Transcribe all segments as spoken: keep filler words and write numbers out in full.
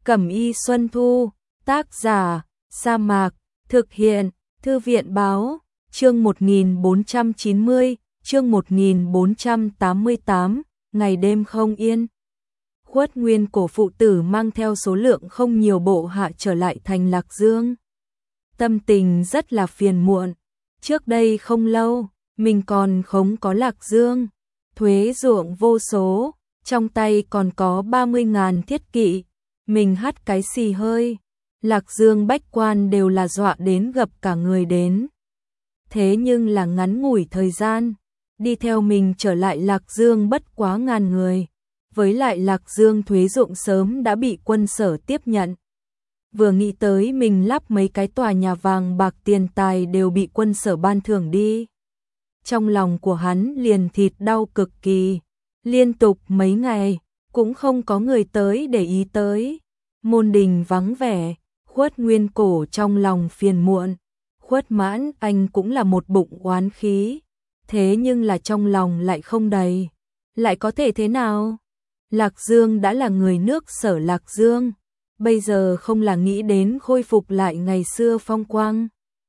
Cẩm y Xuân Thu, tác giả, Sa Mạc, thực hiện, Thư viện báo, chương một nghìn bốn trăm chín mươi, chương một nghìn bốn trăm tám mươi tám, ngày đêm không yên. Khuất Nguyên Cổ phụ tử mang theo số lượng không nhiều bộ hạ trở lại thành Lạc Dương. Tâm tình rất là phiền muộn. Trước đây không lâu, mình còn không có Lạc Dương, thuế ruộng vô số, trong tay còn có ba mươi ngàn thiết kỵ, mình hắt cái xì hơi. Lạc Dương bách quan đều là dọa đến gập cả người đến. Thế nhưng là ngắn ngủi thời gian, đi theo mình trở lại Lạc Dương bất quá ngàn người. Với lại Lạc Dương thuế ruộng sớm đã bị quân sở tiếp nhận. Vừa nghĩ tới mình lắp mấy cái tòa nhà vàng bạc tiền tài đều bị quân sở ban thưởng đi. Trong lòng của hắn liền thịt đau cực kỳ. Liên tục mấy ngày, cũng không có người tới để ý tới. Môn đình vắng vẻ, Khuất Nguyên Cổ trong lòng phiền muộn. Khuất Mãn Anh cũng là một bụng oán khí. Thế nhưng là trong lòng lại không đầy. Lại có thể thế nào? Lạc Dương đã là người nước sở Lạc Dương. Bây giờ không là nghĩ đến khôi phục lại ngày xưa phong quang,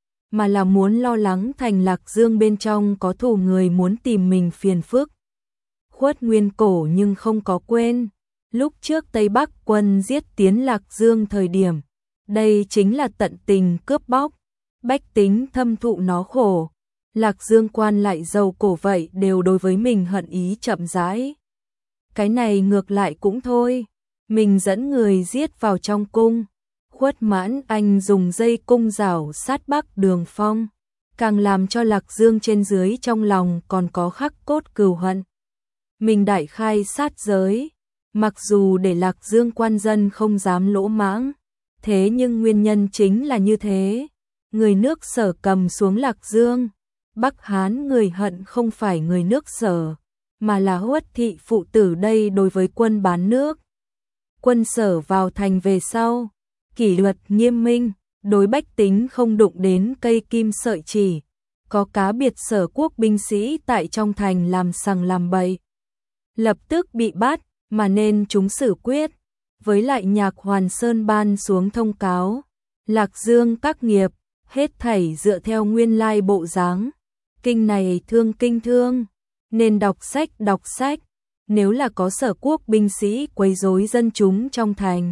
mà là muốn lo lắng thành Lạc Dương bên trong có thù người muốn tìm mình phiền phức. Khuất Nguyên Cổ nhưng không có quên, lúc trước Tây Bắc quân giết tiến Lạc Dương thời điểm, đây chính là tận tình cướp bóc, bách tính thâm thụ nó khổ. Lạc Dương quan lại giàu cổ vậy đều đối với mình hận ý chậm rãi. Cái này ngược lại cũng thôi, mình dẫn người giết vào trong cung. Khuất Mãn Anh dùng dây cung rào sát Bắc Đường Phong, càng làm cho Lạc Dương trên dưới trong lòng còn có khắc cốt cừu hận. Mình đại khai sát giới, mặc dù để Lạc Dương quan dân không dám lỗ mãng, thế nhưng nguyên nhân chính là như thế. Người nước sở cầm xuống Lạc Dương, Bắc Hán người hận không phải người nước sở, mà là Huất thị phụ tử đây đối với quân bán nước. Quân sở vào thành về sau, kỷ luật nghiêm minh, đối bách tính không đụng đến cây kim sợi chỉ. Có cá biệt sở quốc binh sĩ tại trong thành làm sằng làm bậy, lập tức bị bắt, mà nên chúng xử quyết. Với lại Nhạc Hoàn Sơn ban xuống thông cáo, Lạc Dương các nghiệp, hết thảy dựa theo nguyên lai bộ dáng. Kinh này thương kinh thương, nên đọc sách đọc sách. Nếu là có sở quốc binh sĩ quấy rối dân chúng trong thành,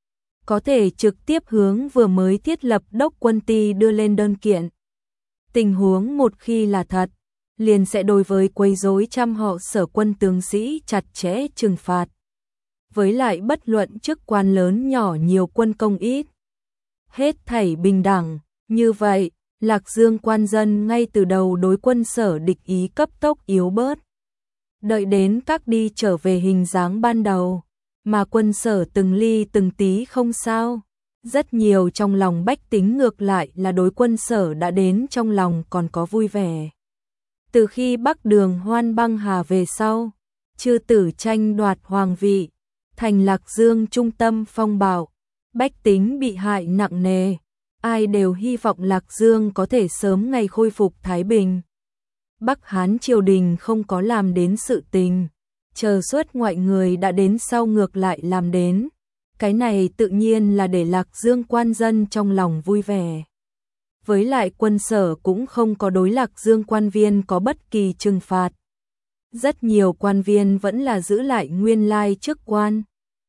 có thể trực tiếp hướng vừa mới thiết lập đốc quân ty đưa lên đơn kiện. Tình huống một khi là thật, liền sẽ đối với quấy rối trăm họ sở quân tướng sĩ chặt chẽ trừng phạt. Với lại bất luận chức quan lớn nhỏ nhiều quân công ít, hết thảy bình đẳng. Như vậy, Lạc Dương quan dân ngay từ đầu đối quân sở địch ý cấp tốc yếu bớt. Đợi đến các đi trở về hình dáng ban đầu, mà quân sở từng ly từng tí không sao. Rất nhiều trong lòng bách tính ngược lại là đối quân sở đã đến trong lòng còn có vui vẻ. Từ khi Bắc Đường Hoan băng hà về sau, chư tử tranh đoạt hoàng vị, thành Lạc Dương trung tâm phong bạo, bách tính bị hại nặng nề. Ai đều hy vọng Lạc Dương có thể sớm ngày khôi phục thái bình. Bắc Hán triều đình không có làm đến sự tình, chờ suốt ngoại người đã đến sau ngược lại làm đến. Cái này tự nhiên là để Lạc Dương quan dân trong lòng vui vẻ. Với lại quân sở cũng không có đối Lạc Dương quan viên có bất kỳ trừng phạt. Rất nhiều quan viên vẫn là giữ lại nguyên lai chức quan.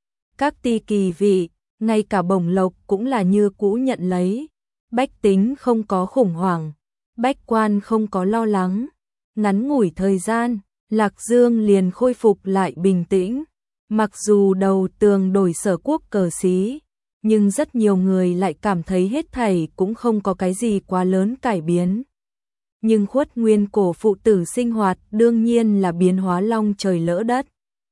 Các ty kỳ vị, ngay cả bổng lộc cũng là như cũ nhận lấy. Bách tính không có khủng hoảng, bách quan không có lo lắng. Ngắn ngủi thời gian, Lạc Dương liền khôi phục lại bình tĩnh. Mặc dù đầu tường đổi sở quốc cờ xí, nhưng rất nhiều người lại cảm thấy hết thảy cũng không có cái gì quá lớn cải biến. Nhưng Khuất Nguyên Cổ phụ tử sinh hoạt đương nhiên là biến hóa long trời lỡ đất.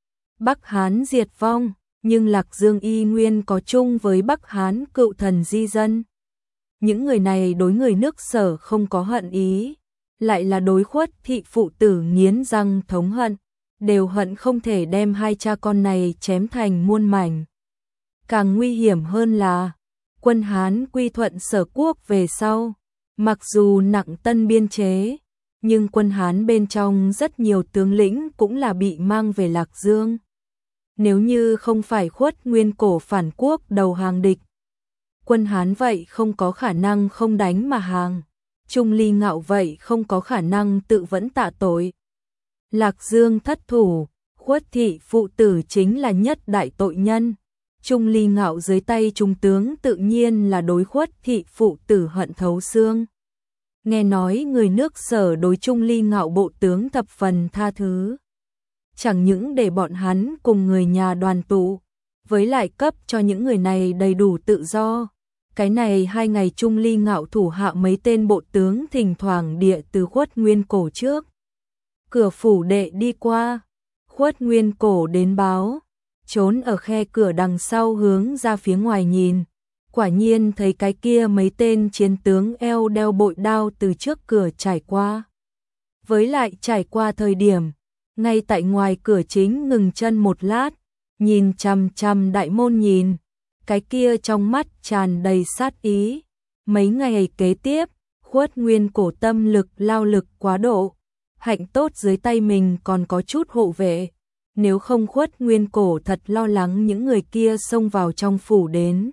Bắc Hán diệt vong, nhưng Lạc Dương y nguyên có chung với Bắc Hán cựu thần di dân. Những người này đối người nước sở không có hận ý, lại là đối Khuất thị phụ tử nghiến răng thống hận, đều hận không thể đem hai cha con này chém thành muôn mảnh. Càng nguy hiểm hơn là, quân Hán quy thuận sở quốc về sau, mặc dù nặng tân biên chế, nhưng quân Hán bên trong rất nhiều tướng lĩnh cũng là bị mang về Lạc Dương. Nếu như không phải Khuất Nguyên Cổ phản quốc đầu hàng địch, quân Hán vậy không có khả năng không đánh mà hàng. Trung Ly Ngạo vậy không có khả năng tự vẫn tạ tội. Lạc Dương thất thủ, Khuất thị phụ tử chính là nhất đại tội nhân. Trung Ly Ngạo dưới tay trung tướng tự nhiên là đối Khuất thị phụ tử hận thấu xương. Nghe nói người nước Sở đối Trung Ly Ngạo bộ tướng thập phần tha thứ. Chẳng những để bọn hắn cùng người nhà đoàn tụ, với lại cấp cho những người này đầy đủ tự do. Cái này hai ngày Trung Ly Ngạo thủ hạ mấy tên bộ tướng thỉnh thoảng địa từ Khuất Nguyên Cổ trước cửa phủ đệ đi qua. Khuất Nguyên Cổ đến báo, trốn ở khe cửa đằng sau hướng ra phía ngoài nhìn. Quả nhiên thấy cái kia mấy tên chiến tướng eo đeo bội đao từ trước cửa trải qua. Với lại trải qua thời điểm, ngay tại ngoài cửa chính ngừng chân một lát, nhìn chằm chằm đại môn nhìn, cái kia trong mắt tràn đầy sát ý. Mấy ngày kế tiếp, Khuất Nguyên Cổ tâm lực lao lực quá độ, hạnh tốt dưới tay mình còn có chút hộ vệ. Nếu không Khuất Nguyên Cổ thật lo lắng những người kia xông vào trong phủ đến,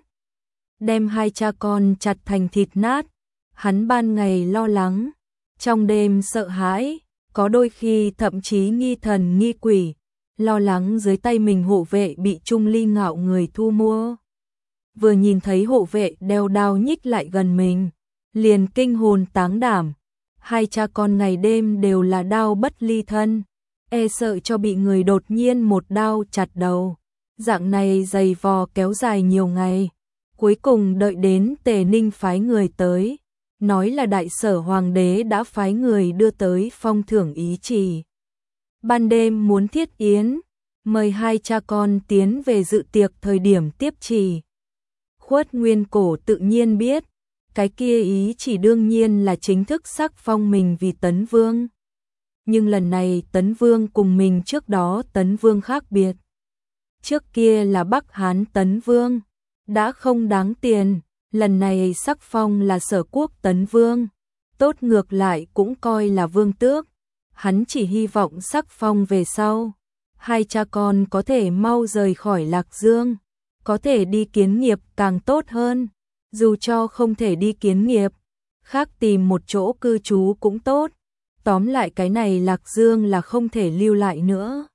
đem hai cha con chặt thành thịt nát. Hắn ban ngày lo lắng, trong đêm sợ hãi, có đôi khi thậm chí nghi thần nghi quỷ, lo lắng dưới tay mình hộ vệ bị Trung Ly Ngạo người thu mua. Vừa nhìn thấy hộ vệ đeo đao nhích lại gần mình, liền kinh hồn táng đảm. Hai cha con ngày đêm đều là đao bất ly thân, e sợ cho bị người đột nhiên một đao chặt đầu. Dạng này dày vò kéo dài nhiều ngày, cuối cùng đợi đến Tề Ninh phái người tới, nói là đại sở hoàng đế đã phái người đưa tới phong thưởng ý chỉ. Ban đêm muốn thiết yến, mời hai cha con tiến về dự tiệc thời điểm tiếp chỉ. Khuất Nguyên Cổ tự nhiên biết, cái kia ý chỉ đương nhiên là chính thức sắc phong mình vì Tấn Vương. Nhưng lần này Tấn Vương cùng mình trước đó Tấn Vương khác biệt. Trước kia là Bắc Hán Tấn Vương, đã không đáng tiền, lần này sắc phong là Sở Quốc Tấn Vương, tốt ngược lại cũng coi là vương tước. Hắn chỉ hy vọng sắc phong về sau, hai cha con có thể mau rời khỏi Lạc Dương, có thể đi kiến nghiệp càng tốt hơn, dù cho không thể đi kiến nghiệp, khác tìm một chỗ cư trú cũng tốt. Tóm lại cái này Lạc Dương là không thể lưu lại nữa.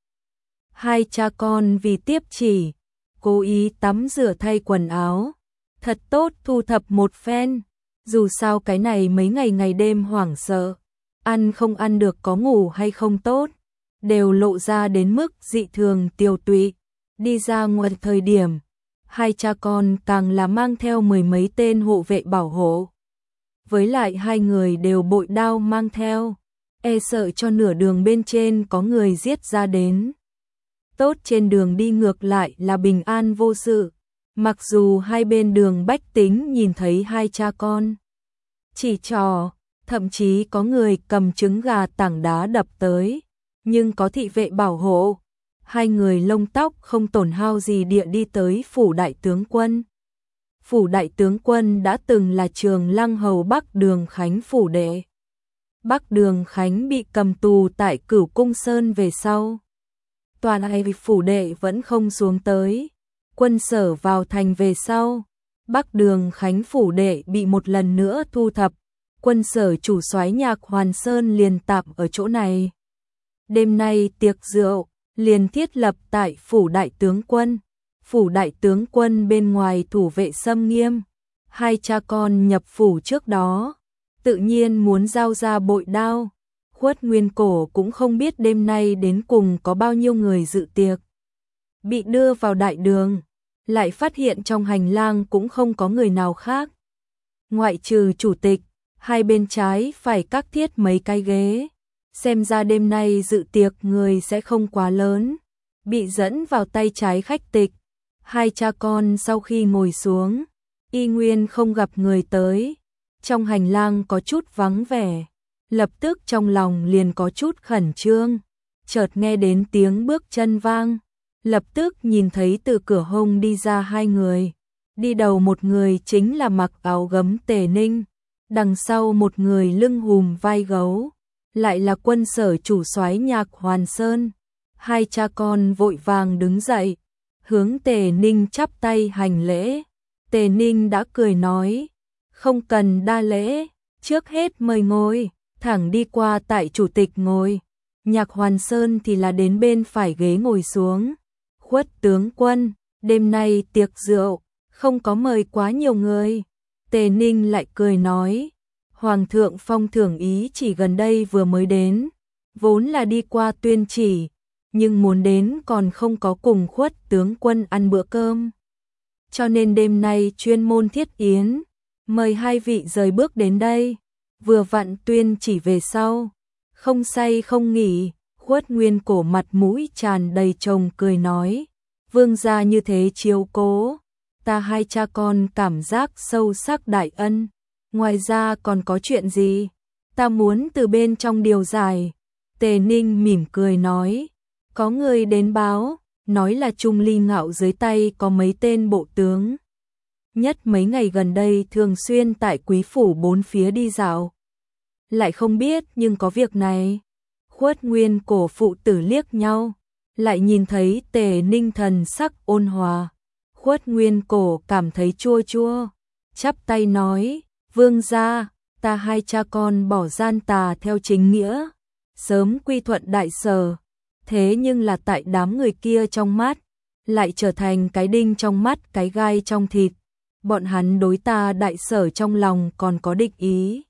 Hai cha con vì tiếp chỉ, cố ý tắm rửa thay quần áo, thật tốt thu thập một phen. Dù sao cái này mấy ngày ngày đêm hoảng sợ, ăn không ăn được có ngủ hay không tốt, đều lộ ra đến mức dị thường tiều tụy. Đi ra ngoài thời điểm, hai cha con càng là mang theo mười mấy tên hộ vệ bảo hộ. Với lại hai người đều bội đao mang theo, e sợ cho nửa đường bên trên có người giết ra đến. Tốt trên đường đi ngược lại là bình an vô sự, mặc dù hai bên đường bách tính nhìn thấy hai cha con chỉ trò, thậm chí có người cầm trứng gà tảng đá đập tới, nhưng có thị vệ bảo hộ, hai người lông tóc không tổn hao gì địa đi tới phủ đại tướng quân. Phủ đại tướng quân đã từng là Trường Lăng hầu Bắc Đường Khánh phủ đệ. Bắc Đường Khánh bị cầm tù tại Cửu Cung Sơn về sau, toàn ai phủ đệ vẫn không xuống tới. Quân Sở vào thành về sau, Bắc Đường Khánh phủ đệ bị một lần nữa thu thập, Quân Sở chủ soái Nhạc Hoàn Sơn liền tạm ở chỗ này. Đêm nay tiệc rượu liền thiết lập tại phủ đại tướng quân. Phủ đại tướng quân bên ngoài thủ vệ xâm nghiêm, hai cha con nhập phủ trước đó, tự nhiên muốn giao ra bội đao. Khuất Nguyên Cổ cũng không biết đêm nay đến cùng có bao nhiêu người dự tiệc. Bị đưa vào đại đường, lại phát hiện trong hành lang cũng không có người nào khác. Ngoại trừ chủ tịch, hai bên trái phải các thiết mấy cái ghế. Xem ra đêm nay dự tiệc người sẽ không quá lớn. Bị dẫn vào tay trái khách tịch. Hai cha con sau khi ngồi xuống, y nguyên không gặp người tới. Trong hành lang có chút vắng vẻ, lập tức trong lòng liền có chút khẩn trương. Chợt nghe đến tiếng bước chân vang, lập tức nhìn thấy từ cửa hông đi ra hai người. Đi đầu một người chính là mặc áo gấm Tề Ninh, đằng sau một người lưng hùm vai gấu, lại là Quân Sở chủ soái Nhạc Hoàn Sơn. Hai cha con vội vàng đứng dậy, hướng Tề Ninh chắp tay hành lễ. Tề Ninh đã cười nói, không cần đa lễ, trước hết mời ngồi, thẳng đi qua tại chủ tịch ngồi. Nhạc Hoàn Sơn thì là đến bên phải ghế ngồi xuống. Khuất tướng quân, đêm nay tiệc rượu, không có mời quá nhiều người. Tề Ninh lại cười nói, Hoàng thượng phong thưởng ý chỉ gần đây vừa mới đến, vốn là đi qua tuyên chỉ, nhưng muốn đến còn không có cùng Khuất tướng quân ăn bữa cơm. Cho nên đêm nay chuyên môn thiết yến, mời hai vị rời bước đến đây, vừa vặn tuyên chỉ về sau, không say không nghỉ. Khuất Nguyên Cổ mặt mũi tràn đầy trông cười nói, vương gia như thế chiếu cố, ta hai cha con cảm giác sâu sắc đại ân, ngoài ra còn có chuyện gì, ta muốn từ bên trong điều giải. Tề Ninh mỉm cười nói, có người đến báo, nói là Trung Ly Ngạo dưới tay có mấy tên bộ tướng. Nhất mấy ngày gần đây thường xuyên tại quý phủ bốn phía đi dạo. Lại không biết nhưng có việc này. Khuất Nguyên Cổ phụ tử liếc nhau, lại nhìn thấy Tề Ninh thần sắc ôn hòa. Khuất Nguyên Cổ cảm thấy chua chua, chắp tay nói, vương gia, ta hai cha con bỏ gian tà theo chính nghĩa, sớm quy thuận đại sở, thế nhưng là tại đám người kia trong mắt, lại trở thành cái đinh trong mắt cái gai trong thịt, bọn hắn đối ta đại sở trong lòng còn có địch ý.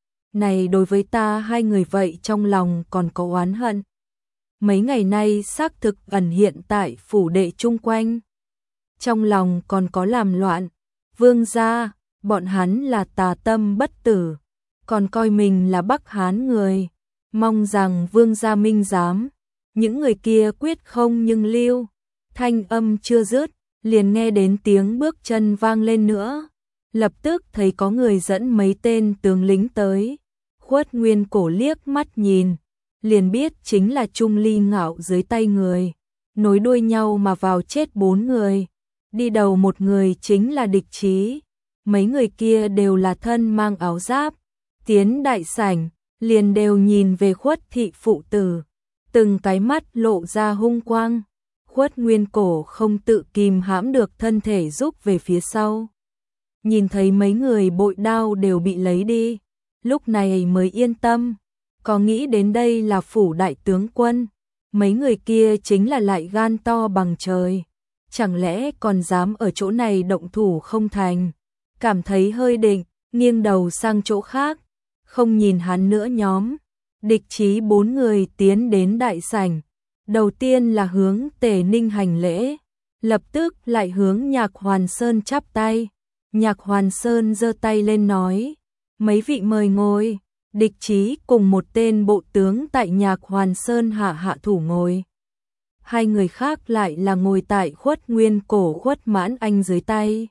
Này đối với ta hai người vậy trong lòng còn có oán hận. Mấy ngày nay xác thực ẩn hiện tại phủ đệ chung quanh. Trong lòng còn có làm loạn. Vương gia, bọn hắn là tà tâm bất tử, còn coi mình là Bắc Hán người. Mong rằng vương gia minh giám. Những người kia quyết không nhưng lưu. Thanh âm chưa dứt, liền nghe đến tiếng bước chân vang lên nữa. Lập tức thấy có người dẫn mấy tên tướng lính tới. Khuất Nguyên Cổ liếc mắt nhìn, liền biết chính là Trung Ly Ngạo dưới tay người, nối đuôi nhau mà vào chết bốn người, đi đầu một người chính là Địch Chí, mấy người kia đều là thân mang áo giáp, tiến đại sảnh, liền đều nhìn về Khuất thị phụ tử, từng cái mắt lộ ra hung quang. Khuất Nguyên Cổ không tự kìm hãm được thân thể rút về phía sau, nhìn thấy mấy người bội đao đều bị lấy đi. Lúc này mới yên tâm, có nghĩ đến đây là phủ đại tướng quân, mấy người kia chính là lại gan to bằng trời, chẳng lẽ còn dám ở chỗ này động thủ không thành, cảm thấy hơi định, nghiêng đầu sang chỗ khác, không nhìn hắn nữa nhóm, Địch Chí bốn người tiến đến đại sảnh, đầu tiên là hướng Tề Ninh hành lễ, lập tức lại hướng Nhạc Hoàn Sơn chắp tay, Nhạc Hoàn Sơn giơ tay lên nói, mấy vị mời ngồi. Địch Chí cùng một tên bộ tướng tại Nhạc Hoàn Sơn hạ hạ thủ ngồi. Hai người khác lại là ngồi tại Khuất Nguyên Cổ Khuất Mãn Anh dưới tay.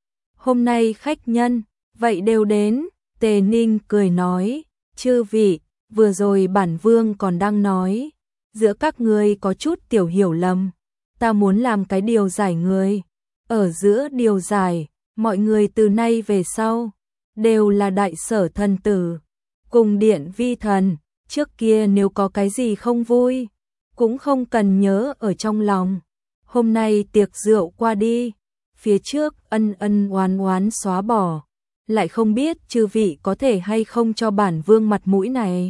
Hôm nay khách nhân, vậy đều đến. Tề Ninh cười nói, chư vị, vừa rồi bản vương còn đang nói, giữa các ngươi có chút tiểu hiểu lầm, ta muốn làm cái điều giải người. Ở giữa điều giải, mọi người từ nay về sau đều là đại sở thần tử, cùng điện vi thần, trước kia nếu có cái gì không vui, cũng không cần nhớ ở trong lòng. Hôm nay tiệc rượu qua đi, phía trước ân ân oán oán xóa bỏ, lại không biết chư vị có thể hay không cho bản vương mặt mũi này.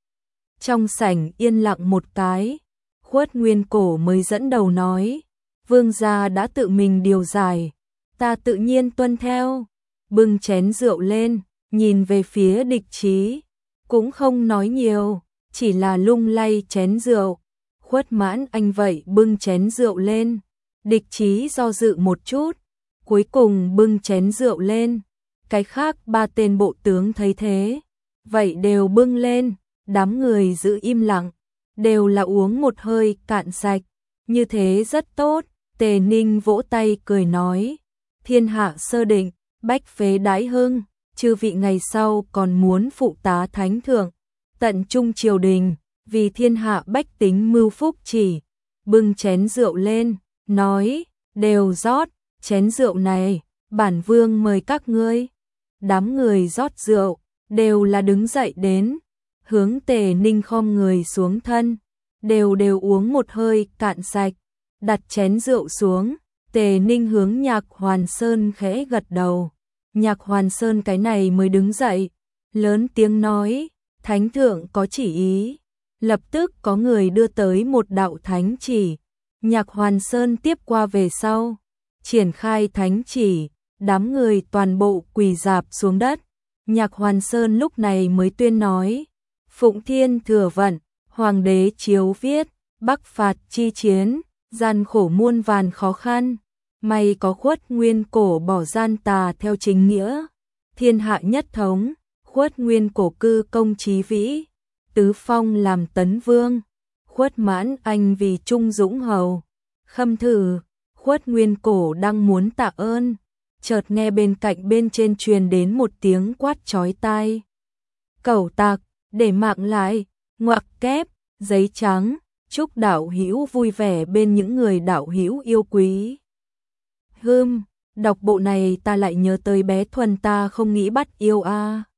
Trong sảnh yên lặng một cái, Khuất Nguyên Cổ mới dẫn đầu nói, vương gia đã tự mình điều giải, ta tự nhiên tuân theo. Bưng chén rượu lên, nhìn về phía Địch Chí, cũng không nói nhiều, chỉ là lung lay chén rượu. Khuất Mãn Anh vậy bưng chén rượu lên, Địch Chí do dự một chút, cuối cùng bưng chén rượu lên. Cái khác ba tên bộ tướng thấy thế, vậy đều bưng lên, đám người giữ im lặng, đều là uống một hơi cạn sạch, như thế rất tốt. Tề Ninh vỗ tay cười nói, thiên hạ sơ định, bách phế đãi hưng, chư vị ngày sau còn muốn phụ tá thánh thượng, tận trung triều đình, vì thiên hạ bách tính mưu phúc chỉ. Bưng chén rượu lên, nói, đều rót, chén rượu này, bản vương mời các ngươi. Đám người rót rượu, đều là đứng dậy đến, hướng Tề Ninh khom người xuống thân, đều đều uống một hơi cạn sạch, đặt chén rượu xuống, Tề Ninh hướng Nhạc Hoàn Sơn khẽ gật đầu. Nhạc Hoàn Sơn cái này mới đứng dậy, lớn tiếng nói, thánh thượng có chỉ ý. Lập tức có người đưa tới một đạo thánh chỉ, Nhạc Hoàn Sơn tiếp qua về sau, triển khai thánh chỉ, đám người toàn bộ quỳ rạp xuống đất. Nhạc Hoàn Sơn lúc này mới tuyên nói, Phụng Thiên thừa vận, Hoàng đế chiếu viết, Bắc phạt chi chiến, gian khổ muôn vàn khó khăn, may có Khuất Nguyên Cổ bỏ gian tà theo chính nghĩa, thiên hạ nhất thống, Khuất Nguyên Cổ cư công chí vĩ, tứ phong làm tấn vương, Khuất Mãn Anh vì trung dũng hầu, khâm thử, Khuất Nguyên Cổ đang muốn tạ ơn, chợt nghe bên cạnh bên trên truyền đến một tiếng quát chói tai. Cẩu tặc, để mạng lại, ngoặc kép, giấy trắng, chúc đạo hữu vui vẻ bên những người đạo hữu yêu quý. Hừm, đọc bộ này ta lại nhớ tới bé Thuần ta không nghĩ bắt yêu a. À.